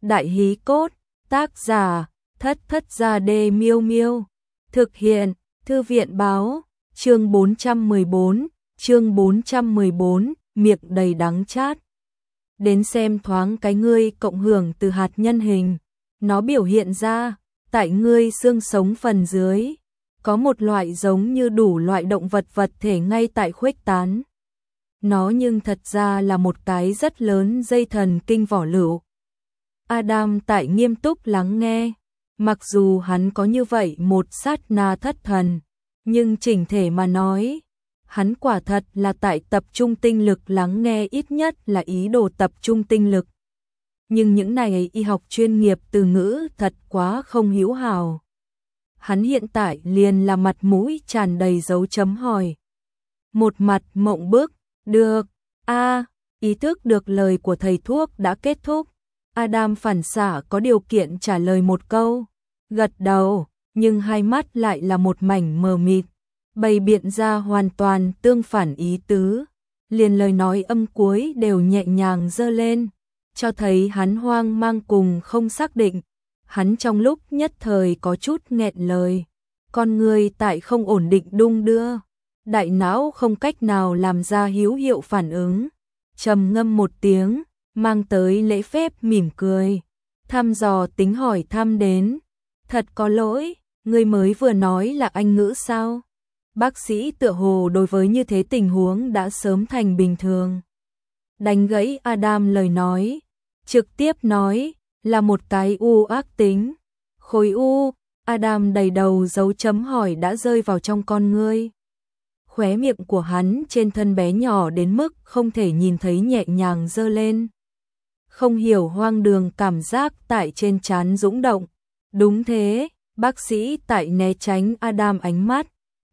Đại hí cốt, tác giả, Thất Thất Gia Đê Miêu Miêu. Thực hiện, Thư viện báo, chương 414, miệng đầy đắng chát. Đến xem thoáng cái ngươi cộng hưởng từ hạt nhân hình, nó biểu hiện ra, tại ngươi xương sống phần dưới, có một loại giống như đủ loại động vật vật thể ngay tại khuếch tán. Nó nhưng thật ra là một cái rất lớn dây thần kinh vỏ lựu. Adam tại nghiêm túc lắng nghe, mặc dù hắn có như vậy một sát na thất thần, nhưng chỉnh thể mà nói, hắn quả thật là tại tập trung tinh lực lắng nghe, ít nhất là ý đồ tập trung tinh lực. Nhưng những này y học chuyên nghiệp từ ngữ thật quá không hữu hào. Hắn hiện tại liền là mặt mũi tràn đầy dấu chấm hỏi. Một mặt mộng bức, được, ý thức được lời của thầy thuốc đã kết thúc. Adam phản xạ có điều kiện trả lời một câu, gật đầu, nhưng hai mắt lại là một mảnh mờ mịt, bày biện ra hoàn toàn tương phản ý tứ. Liền lời nói âm cuối đều nhẹ nhàng giơ lên, cho thấy hắn hoang mang cùng không xác định. Hắn trong lúc nhất thời có chút nghẹn lời, con người tại không ổn định đung đưa, đại não không cách nào làm ra hữu hiệu phản ứng. Trầm ngâm một tiếng, mang tới lễ phép mỉm cười, thăm dò tính hỏi thăm đến, thật có lỗi, ngươi mới vừa nói là Anh ngữ sao? Bác sĩ tựa hồ đối với như thế tình huống đã sớm thành bình thường. Đánh gãy Adam lời nói, trực tiếp nói, là một cái u ác tính. Khối u. Adam đầy đầu dấu chấm hỏi đã rơi vào trong con ngươi. Khóe miệng của hắn trên thân bé nhỏ đến mức không thể nhìn thấy nhẹ nhàng giơ lên. Không hiểu hoang đường cảm giác tại trên trán dũng động. Đúng thế, bác sĩ tại né tránh Adam ánh mắt.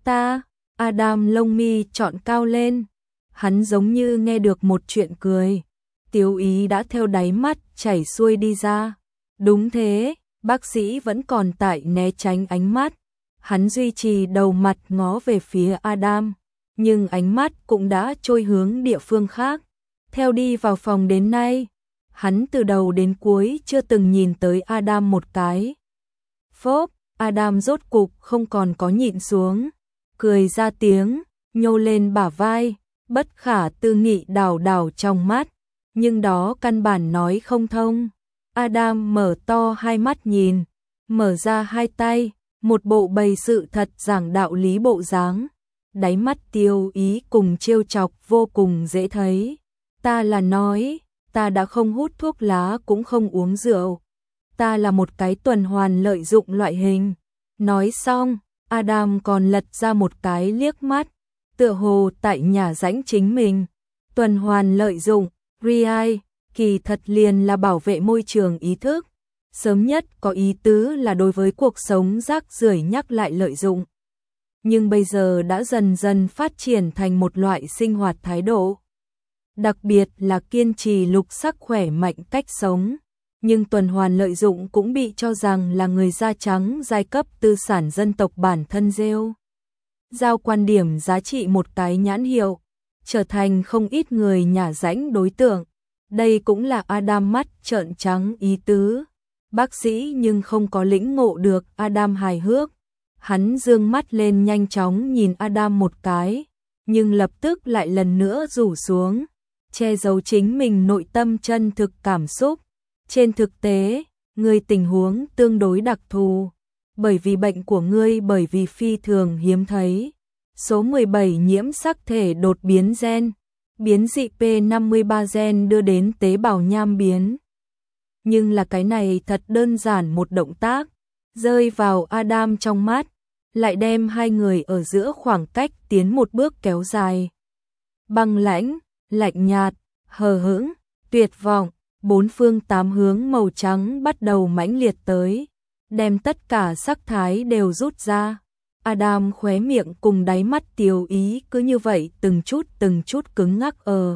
Adam lông mi trọn cao lên. Hắn giống như nghe được một chuyện cười. Tiếu ý đã theo đáy mắt chảy xuôi đi ra. Đúng thế, bác sĩ vẫn còn tại né tránh ánh mắt. Hắn duy trì đầu mặt ngó về phía Adam, nhưng ánh mắt cũng đã trôi hướng địa phương khác. Theo đi vào phòng đến nay, hắn từ đầu đến cuối chưa từng nhìn tới Adam một cái. Phốp, Adam rốt cục không còn có nhịn xuống, cười ra tiếng, nhô lên bả vai, bất khả tư nghị đảo đảo trong mắt, nhưng đó căn bản nói không thông. Adam mở to hai mắt nhìn, mở ra hai tay, một bộ bày sự thật giảng đạo lý bộ dáng, đáy mắt tiêu ý cùng trêu chọc vô cùng dễ thấy. Ta là nói, ta đã không hút thuốc lá cũng không uống rượu. Ta là một cái tuần hoàn lợi dụng loại hình. Nói xong, Adam còn lật ra một cái liếc mắt, tựa hồ tại nhà rãnh chính mình. Tuần hoàn lợi dụng, REI, kỳ thật liền là bảo vệ môi trường ý thức. Sớm nhất có ý tứ là đối với cuộc sống rác rưởi nhắc lại lợi dụng. Nhưng bây giờ đã dần dần phát triển thành một loại sinh hoạt thái độ. Đặc biệt là kiên trì lục sắc khỏe mạnh cách sống. Nhưng tuần hoàn lợi dụng cũng bị cho rằng là người da trắng giai cấp tư sản dân tộc bản thân rêu. Giao quan điểm giá trị một cái nhãn hiệu, trở thành không ít người nhả rãnh đối tượng. Đây cũng là Adam mắt trợn trắng ý tứ. Bác sĩ nhưng không có lĩnh ngộ được Adam hài hước. Hắn dương mắt lên nhanh chóng nhìn Adam một cái, nhưng lập tức lại lần nữa rủ xuống, che giấu chính mình nội tâm chân thực cảm xúc. Trên thực tế, ngươi tình huống tương đối đặc thù, bởi vì bệnh của ngươi bởi vì phi thường hiếm thấy. Số 17 nhiễm sắc thể đột biến gen, biến dị P53 gen đưa đến tế bào nham biến. Nhưng là cái này thật đơn giản một động tác, rơi vào Adam trong mắt, lại đem hai người ở giữa khoảng cách tiến một bước kéo dài. Băng lãnh, lạnh nhạt, hờ hững, tuyệt vọng, bốn phương tám hướng màu trắng bắt đầu mãnh liệt tới, đem tất cả sắc thái đều rút ra. Adam khóe miệng cùng đáy mắt tiêu ý cứ như vậy từng chút cứng ngắc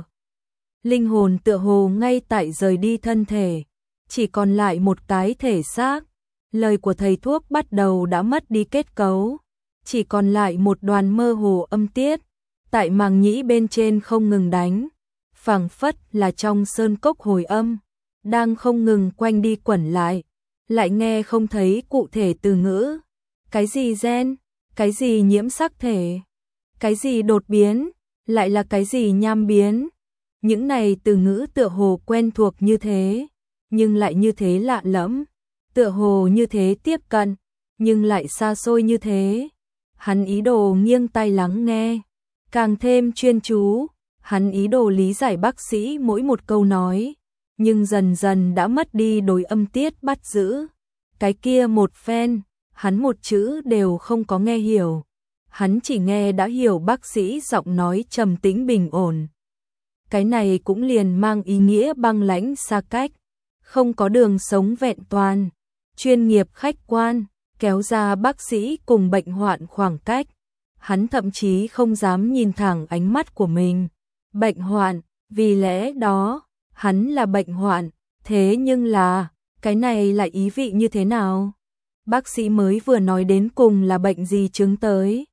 linh hồn tựa hồ ngay tại rời đi thân thể, chỉ còn lại một cái thể xác. Lời của thầy thuốc bắt đầu đã mất đi kết cấu, chỉ còn lại một đoàn mơ hồ âm tiết, tại màng nhĩ bên trên không ngừng đánh, phảng phất là trong sơn cốc hồi âm. đang không ngừng quanh đi quẩn lại nghe không thấy cụ thể từ ngữ. Cái gì gen, cái gì nhiễm sắc thể, cái gì đột biến, lại là cái gì nham biến. Những này từ ngữ tựa hồ quen thuộc như thế, nhưng lại như thế lạ lẫm, tựa hồ như thế tiếp cận, nhưng lại xa xôi như thế. Hắn ý đồ nghiêng tai lắng nghe, càng thêm chuyên chú, hắn ý đồ lý giải bác sĩ mỗi một câu nói, nhưng dần dần đã mất đi đối âm tiết bắt giữ. Cái kia một phen, hắn một chữ đều không có nghe hiểu. Hắn chỉ nghe đã hiểu bác sĩ giọng nói trầm tĩnh bình ổn. Cái này cũng liền mang ý nghĩa băng lãnh xa cách, không có đường sống vẹn toàn, chuyên nghiệp khách quan, kéo ra bác sĩ cùng bệnh hoạn khoảng cách. Hắn thậm chí không dám nhìn thẳng ánh mắt của mình. Bệnh hoạn, vì lẽ đó, hắn là bệnh hoạn, thế nhưng là, cái này lại ý vị như thế nào? Bác sĩ mới vừa nói đến cùng là bệnh gì chứng tới.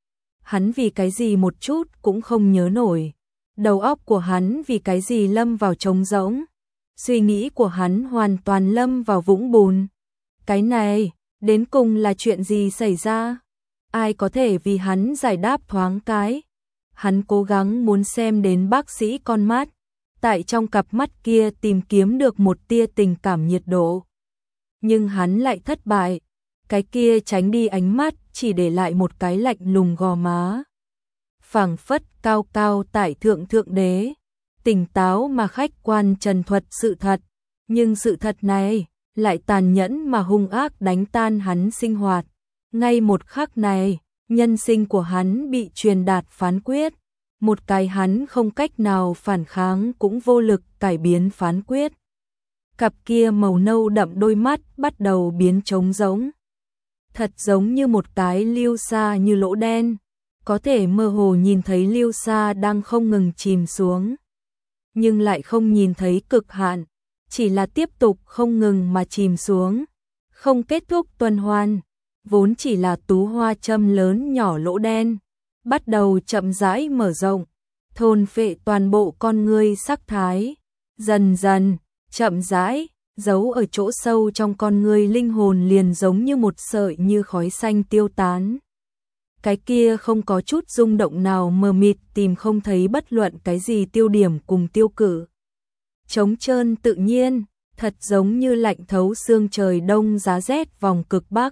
Hắn vì cái gì một chút cũng không nhớ nổi. Đầu óc của hắn vì cái gì lâm vào trống rỗng. Suy nghĩ của hắn hoàn toàn lâm vào vũng bùn. Cái này, đến cùng là chuyện gì xảy ra? Ai có thể vì hắn giải đáp thoáng cái? Hắn cố gắng muốn xem đến bác sĩ con mắt, tại trong cặp mắt kia tìm kiếm được một tia tình cảm nhiệt độ. Nhưng hắn lại thất bại, cái kia tránh đi ánh mắt chỉ để lại một cái lạnh lùng gò má. Phảng phất cao cao tại thượng thượng đế, tỉnh táo mà khách quan trần thuật sự thật, nhưng sự thật này lại tàn nhẫn mà hung ác đánh tan hắn sinh hoạt. Ngay một khắc này, nhân sinh của hắn bị truyền đạt phán quyết, một cái hắn không cách nào phản kháng cũng vô lực cải biến phán quyết. Cặp kia màu nâu đậm đôi mắt bắt đầu biến trống rỗng. Thật giống như một cái lưu xa như lỗ đen, có thể mơ hồ nhìn thấy lưu xa đang không ngừng chìm xuống, nhưng lại không nhìn thấy cực hạn, chỉ là tiếp tục không ngừng mà chìm xuống, không kết thúc tuần hoàn. Vốn chỉ là tú hoa châm lớn nhỏ lỗ đen, bắt đầu chậm rãi mở rộng, thôn phệ toàn bộ con ngươi sắc thái, dần dần, chậm rãi, giấu ở chỗ sâu trong con ngươi linh hồn liền giống như một sợi như khói xanh tiêu tán. Cái kia không có chút rung động nào, mờ mịt tìm không thấy bất luận cái gì tiêu điểm cùng tiêu cử. Trống trơn tự nhiên, thật giống như lạnh thấu xương trời đông giá rét vòng cực bắc.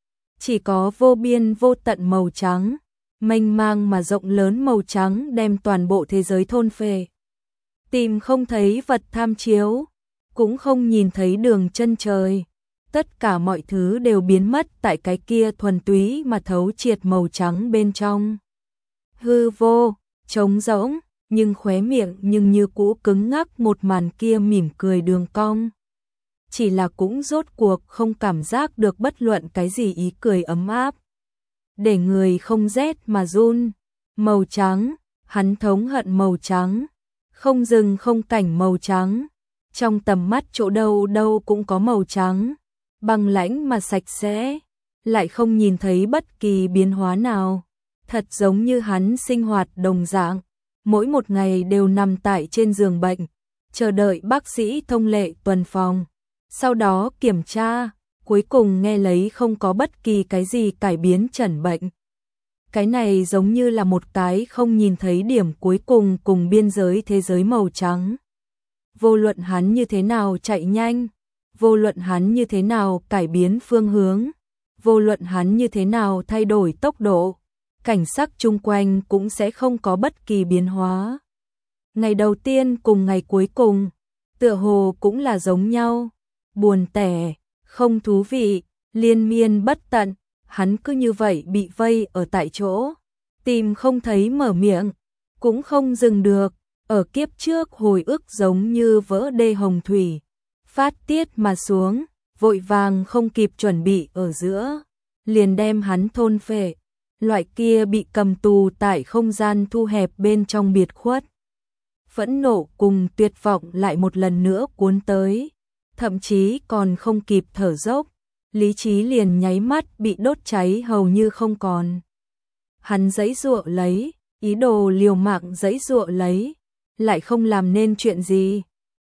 Chỉ có vô biên vô tận màu trắng, mênh mang mà rộng lớn màu trắng đem toàn bộ thế giới thôn phệ. Tìm không thấy vật tham chiếu, cũng không nhìn thấy đường chân trời. Tất cả mọi thứ đều biến mất tại cái kia thuần túy mà thấu triệt màu trắng bên trong. Hư vô, trống rỗng, nhưng khóe miệng nhưng như cũ cứng ngắc một màn kia mỉm cười đường cong. Chỉ là cũng rốt cuộc không cảm giác được bất luận cái gì ý cười ấm áp. Để người không rét mà run. Màu trắng, hắn thống hận màu trắng. Không rừng không cảnh màu trắng. Trong tầm mắt chỗ đâu đâu cũng có màu trắng. Băng lãnh mà sạch sẽ. Lại không nhìn thấy bất kỳ biến hóa nào. Thật giống như hắn sinh hoạt đồng dạng. Mỗi một ngày đều nằm tại trên giường bệnh, chờ đợi bác sĩ thông lệ tuần phòng. Sau đó kiểm tra, cuối cùng nghe lấy không có bất kỳ cái gì cải biến chẩn bệnh. Cái này giống như là một cái không nhìn thấy điểm cuối cùng cùng biên giới thế giới màu trắng. Vô luận hắn như thế nào chạy nhanh, vô luận hắn như thế nào cải biến phương hướng, vô luận hắn như thế nào thay đổi tốc độ, cảnh sắc chung quanh cũng sẽ không có bất kỳ biến hóa. Ngày đầu tiên cùng ngày cuối cùng, tựa hồ cũng là giống nhau. Buồn tẻ, không thú vị, liên miên bất tận, hắn cứ như vậy bị vây ở tại chỗ, tìm không thấy mở miệng, cũng không dừng được, ở kiếp trước hồi ức giống như vỡ đê hồng thủy, phát tiết mà xuống, vội vàng không kịp chuẩn bị ở giữa, liền đem hắn thôn phệ, loại kia bị cầm tù tại không gian thu hẹp bên trong biệt khuất. Phẫn nộ cùng tuyệt vọng lại một lần nữa cuốn tới. Thậm chí còn không kịp thở dốc, lý trí liền nháy mắt bị đốt cháy hầu như không còn. Hắn giãy giụa lấy, ý đồ liều mạng giãy giụa lấy, lại không làm nên chuyện gì.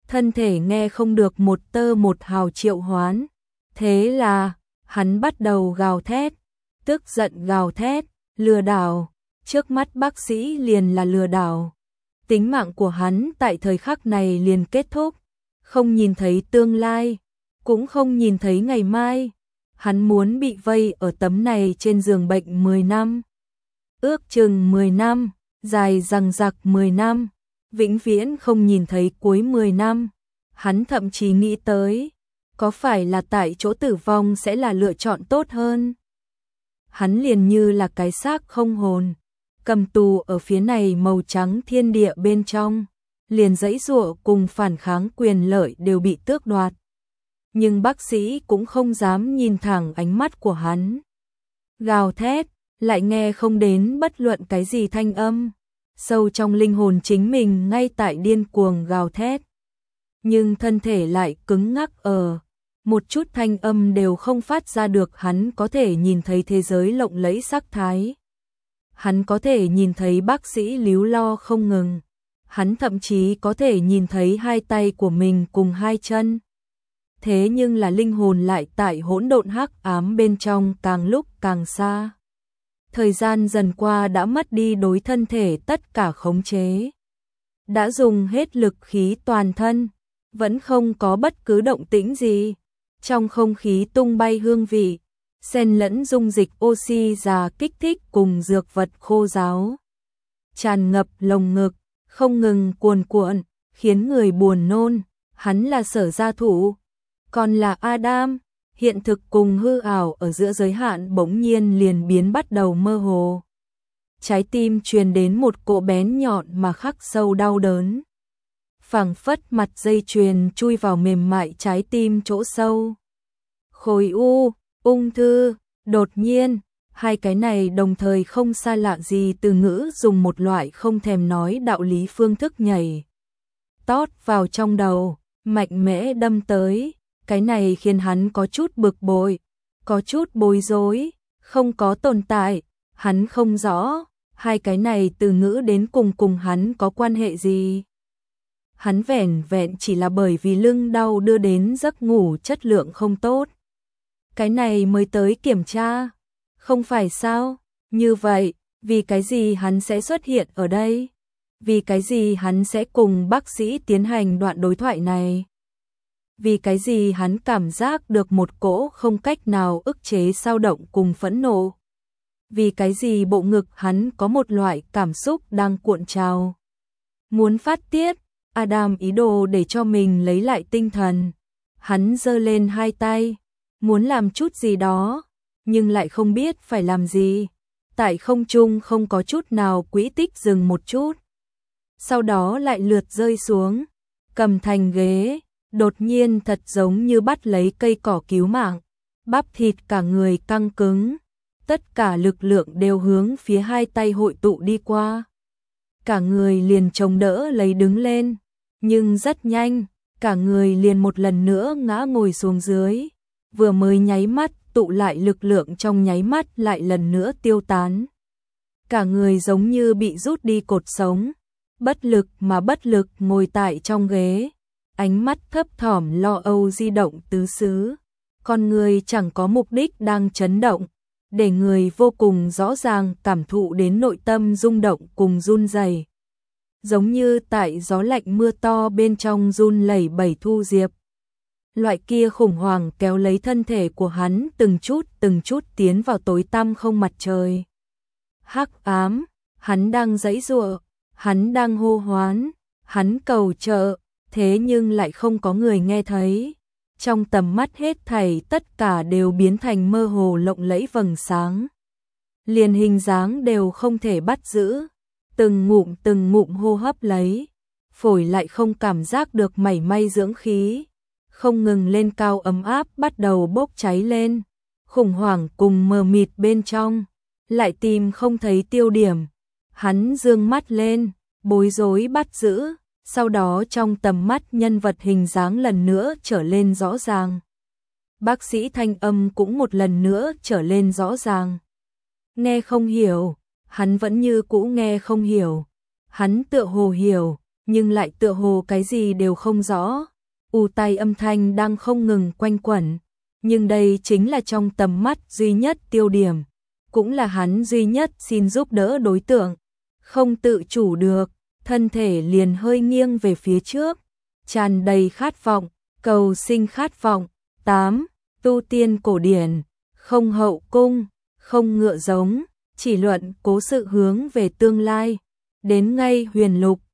thân thể nghe không được một tơ một hào triệu hoán. Thế là, hắn bắt đầu gào thét, tức giận gào thét, lừa đảo, trước mắt bác sĩ liền là lừa đảo. Tính mạng của hắn tại thời khắc này liền kết thúc, không nhìn thấy tương lai, cũng không nhìn thấy ngày mai. Hắn muốn bị vây ở tấm này trên giường bệnh 10 năm. Ước chừng 10 năm, dài dằng dặc 10 năm, vĩnh viễn không nhìn thấy cuối 10 năm. Hắn thậm chí nghĩ tới, có phải là tại chỗ tử vong sẽ là lựa chọn tốt hơn. Hắn liền như là cái xác không hồn, cầm tù ở phía này màu trắng thiên địa bên trong, liền giãy giụa cùng phản kháng quyền lợi đều bị tước đoạt. Nhưng bác sĩ cũng không dám nhìn thẳng ánh mắt của hắn. Gào thét, lại nghe không đến bất luận cái gì thanh âm. Sâu trong linh hồn chính mình ngay tại điên cuồng gào thét. Nhưng thân thể lại cứng ngắc một chút thanh âm đều không phát ra được. Hắn có thể nhìn thấy thế giới lộng lẫy sắc thái. Hắn có thể nhìn thấy bác sĩ líu lo không ngừng. Hắn thậm chí có thể nhìn thấy hai tay của mình cùng hai chân. Thế nhưng là linh hồn lại tại hỗn độn hắc ám bên trong càng lúc càng xa. Thời gian dần qua đã mất đi đối thân thể tất cả khống chế. Đã dùng hết lực khí toàn thân, vẫn không có bất cứ động tĩnh gì. Trong không khí tung bay hương vị, xen lẫn dung dịch oxy già kích thích cùng dược vật khô ráo. Tràn ngập lồng ngực, không ngừng cuồn cuộn, khiến người buồn nôn. Hắn là Sở gia thủ, còn là Adam. Hiện thực cùng hư ảo ở giữa giới hạn bỗng nhiên liền biến bắt đầu mơ hồ. Trái tim truyền đến một cỗ bén nhọn mà khắc sâu đau đớn. Phảng phất mặt dây chuyền chui vào mềm mại trái tim chỗ sâu. Khối u, ung thư, đột nhiên, hai cái này đồng thời không xa lạ gì từ ngữ dùng một loại không thèm nói đạo lý phương thức nhảy tót vào trong đầu, mạnh mẽ đâm tới. Cái này khiến hắn có chút bực bội, có chút bối rối, không có tồn tại, hắn không rõ, hai cái này từ ngữ đến cùng hắn có quan hệ gì. Hắn vẻn vẹn chỉ là bởi vì lưng đau đưa đến giấc ngủ chất lượng không tốt. Cái này mới tới kiểm tra, không phải sao? Như vậy, vì cái gì hắn sẽ xuất hiện ở đây? Vì cái gì hắn sẽ cùng bác sĩ tiến hành đoạn đối thoại này? Vì cái gì hắn cảm giác được một cỗ không cách nào ức chế dao động cùng phẫn nộ? Vì cái gì bộ ngực hắn có một loại cảm xúc đang cuộn trào? Muốn phát tiết, Adam ý đồ để cho mình lấy lại tinh thần. Hắn giơ lên hai tay, muốn làm chút gì đó, nhưng lại không biết phải làm gì. Tại không trung không có chút nào quỹ tích dừng một chút. Sau đó lại lượt rơi xuống, cầm thành ghế. Đột nhiên thật giống như bắt lấy cây cỏ cứu mạng, bắp thịt cả người căng cứng, tất cả lực lượng đều hướng phía hai tay hội tụ đi qua. Cả người liền chống đỡ lấy đứng lên, nhưng rất nhanh, cả người liền một lần nữa ngã ngồi xuống dưới, vừa mới nháy mắt tụ lại lực lượng trong nháy mắt lại lần nữa tiêu tán. Cả người giống như bị rút đi cột sống, bất lực ngồi tại trong ghế. Ánh mắt thấp thỏm lo âu di động tứ xứ, con người chẳng có mục đích đang chấn động, để người vô cùng rõ ràng cảm thụ đến nội tâm rung động cùng run rẩy, giống như tại gió lạnh mưa to bên trong run lẩy bẩy thu diệp. Loại kia khủng hoảng kéo lấy thân thể của hắn từng chút tiến vào tối tăm không mặt trời. Hắc ám, hắn đang giãy giụa, hắn đang hô hoán, hắn cầu trợ. Thế nhưng lại không có người nghe thấy. Trong tầm mắt hết thảy tất cả đều biến thành mơ hồ lộng lẫy vầng sáng. Liền hình dáng đều không thể bắt giữ. Từng ngụm hô hấp lấy. Phổi lại không cảm giác được mảy may dưỡng khí. Không ngừng lên cao ấm áp bắt đầu bốc cháy lên. Khủng hoảng cùng mờ mịt bên trong. Lại tìm không thấy tiêu điểm. Hắn dương mắt lên, bối rối bắt giữ. Sau đó trong tầm mắt nhân vật hình dáng lần nữa trở lên rõ ràng. Bác sĩ thanh âm cũng một lần nữa trở lên rõ ràng. Nghe không hiểu, hắn vẫn như cũ nghe không hiểu. Hắn tựa hồ hiểu, nhưng lại tựa hồ cái gì đều không rõ. Tai âm thanh đang không ngừng quanh quẩn, nhưng đây chính là trong tầm mắt duy nhất tiêu điểm, cũng là hắn duy nhất xin giúp đỡ đối tượng. Không tự chủ được, thân thể liền hơi nghiêng về phía trước, tràn đầy khát vọng, cầu sinh khát vọng. 8. Tu tiên cổ điển, không hậu cung, không ngựa giống, chỉ luận cố sự hướng về tương lai. Đến ngay huyền lục,